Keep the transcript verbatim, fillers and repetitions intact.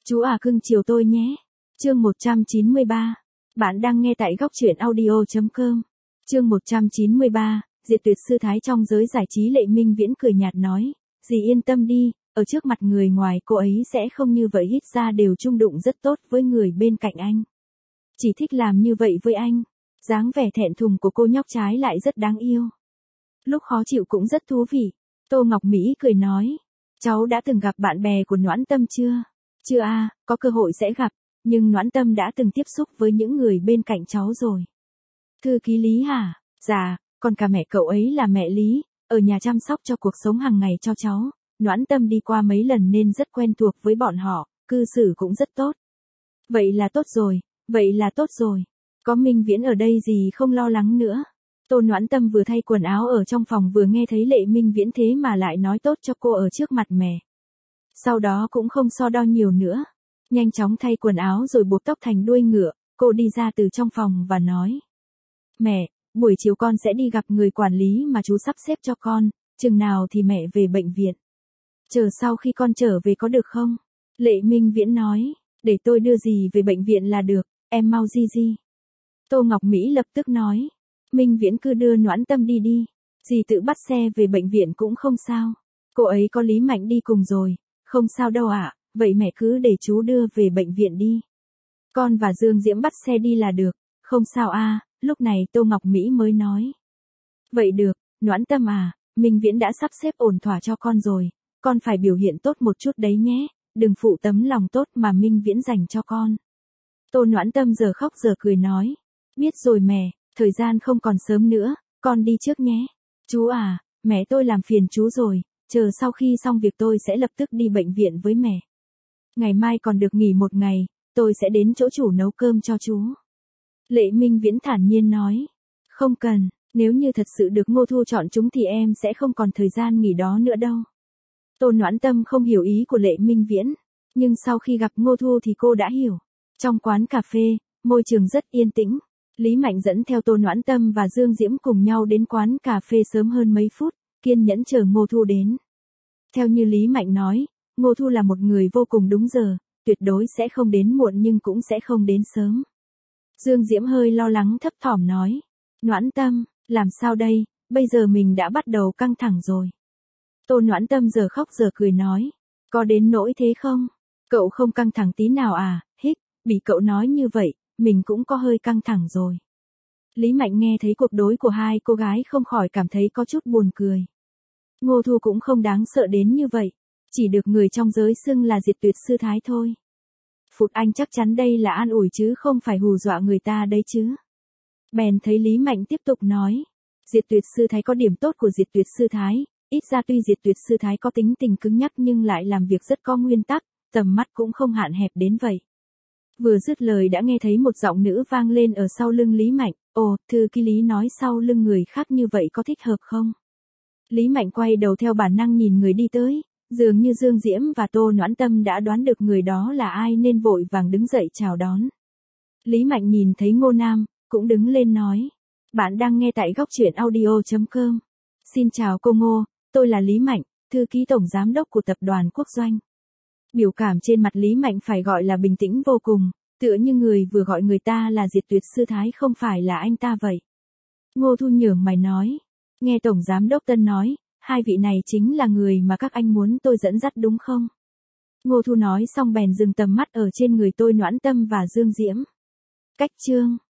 Chú à cưng chiều tôi nhé. Chương một trăm chín mươi ba. Bạn đang nghe tại góc truyện audio chấm com. Chương một trăm chín mươi ba. Diệt tuyệt sư thái trong giới giải trí. Lệ Minh Viễn cười nhạt nói, dì yên tâm đi, ở trước mặt người ngoài cô ấy sẽ không như vậy, ít ra đều chung đụng rất tốt với người bên cạnh anh. Chỉ thích làm như vậy với anh. Dáng vẻ thẹn thùng của cô nhóc trái lại rất đáng yêu. Lúc khó chịu cũng rất thú vị. Tô Ngọc Mỹ cười nói, cháu đã từng gặp bạn bè của Noãn Tâm chưa? Chưa à, có cơ hội sẽ gặp, nhưng Noãn Tâm đã từng tiếp xúc với những người bên cạnh cháu rồi. Thư ký Lý hả? Dạ, còn cả mẹ cậu ấy là mẹ Lý, ở nhà chăm sóc cho cuộc sống hàng ngày cho cháu. Noãn Tâm đi qua mấy lần nên rất quen thuộc với bọn họ, cư xử cũng rất tốt. Vậy là tốt rồi, vậy là tốt rồi. Có Minh Viễn ở đây gì không lo lắng nữa. Tô Noãn Tâm vừa thay quần áo ở trong phòng vừa nghe thấy Lệ Minh Viễn thế mà lại nói tốt cho cô ở trước mặt mẹ. Sau đó cũng không so đo nhiều nữa. Nhanh chóng thay quần áo rồi buộc tóc thành đuôi ngựa, cô đi ra từ trong phòng và nói. Mẹ, buổi chiều con sẽ đi gặp người quản lý mà chú sắp xếp cho con, chừng nào thì mẹ về bệnh viện. Chờ sau khi con trở về có được không? Lệ Minh Viễn nói, để tôi đưa dì về bệnh viện là được, em mau di di. Tô Ngọc Mỹ lập tức nói, Minh Viễn cứ đưa Noãn Tâm đi đi, dì tự bắt xe về bệnh viện cũng không sao. Cô ấy có Lý Mạnh đi cùng rồi, không sao đâu ạ, à, vậy mẹ cứ để chú đưa về bệnh viện đi. Con và Dương Diễm bắt xe đi là được, không sao a. À, lúc này Tô Ngọc Mỹ mới nói. Vậy được, Noãn Tâm à, Minh Viễn đã sắp xếp ổn thỏa cho con rồi, con phải biểu hiện tốt một chút đấy nhé, đừng phụ tấm lòng tốt mà Minh Viễn dành cho con. Tô Noãn Tâm giờ khóc giờ cười nói, biết rồi mẹ, thời gian không còn sớm nữa, con đi trước nhé. Chú à, mẹ tôi làm phiền chú rồi, chờ sau khi xong việc tôi sẽ lập tức đi bệnh viện với mẹ. Ngày mai còn được nghỉ một ngày, tôi sẽ đến chỗ chủ nấu cơm cho chú. Lệ Minh Viễn thản nhiên nói, không cần, nếu như thật sự được Ngô Thu chọn chúng thì em sẽ không còn thời gian nghỉ đó nữa đâu. Tô Noãn Tâm không hiểu ý của Lệ Minh Viễn, nhưng sau khi gặp Ngô Thu thì cô đã hiểu. Trong quán cà phê, môi trường rất yên tĩnh. Lý Mạnh dẫn theo Tô Noãn Tâm và Dương Diễm cùng nhau đến quán cà phê sớm hơn mấy phút, kiên nhẫn chờ Ngô Thu đến. Theo như Lý Mạnh nói, Ngô Thu là một người vô cùng đúng giờ, tuyệt đối sẽ không đến muộn nhưng cũng sẽ không đến sớm. Dương Diễm hơi lo lắng thấp thỏm nói, Noãn Tâm, làm sao đây, bây giờ mình đã bắt đầu căng thẳng rồi. Tô Noãn Tâm giờ khóc giờ cười nói, có đến nỗi thế không? Cậu không căng thẳng tí nào à, hích, bị cậu nói như vậy, mình cũng có hơi căng thẳng rồi. Lý Mạnh nghe thấy cuộc đối của hai cô gái không khỏi cảm thấy có chút buồn cười. Ngô Thu cũng không đáng sợ đến như vậy, chỉ được người trong giới xưng là diệt tuyệt sư thái thôi. Phụt, anh chắc chắn đây là an ủi chứ không phải hù dọa người ta đấy chứ. Bèn thấy Lý Mạnh tiếp tục nói, diệt tuyệt sư thái có điểm tốt của diệt tuyệt sư thái, ít ra tuy diệt tuyệt sư thái có tính tình cứng nhắc nhưng lại làm việc rất có nguyên tắc, tầm mắt cũng không hạn hẹp đến vậy. Vừa dứt lời đã nghe thấy một giọng nữ vang lên ở sau lưng Lý Mạnh, ồ, thư ký Lý nói sau lưng người khác như vậy có thích hợp không? Lý Mạnh quay đầu theo bản năng nhìn người đi tới, dường như Dương Diễm và Tô Noãn Tâm đã đoán được người đó là ai nên vội vàng đứng dậy chào đón. Lý Mạnh nhìn thấy Ngô Nam, cũng đứng lên nói, bạn đang nghe tại góc truyện audio chấm com. Xin chào cô Ngô, tôi là Lý Mạnh, thư ký tổng giám đốc của tập đoàn Quốc Doanh. Biểu cảm trên mặt Lý Mạnh phải gọi là bình tĩnh vô cùng, tựa như người vừa gọi người ta là diệt tuyệt sư thái không phải là anh ta vậy. Ngô Thu nhướng mày nói, nghe tổng giám đốc Tân nói, hai vị này chính là người mà các anh muốn tôi dẫn dắt đúng không? Ngô Thu nói xong bèn dừng tầm mắt ở trên người Tô Noãn Tâm và Dương Diễm. Cách chương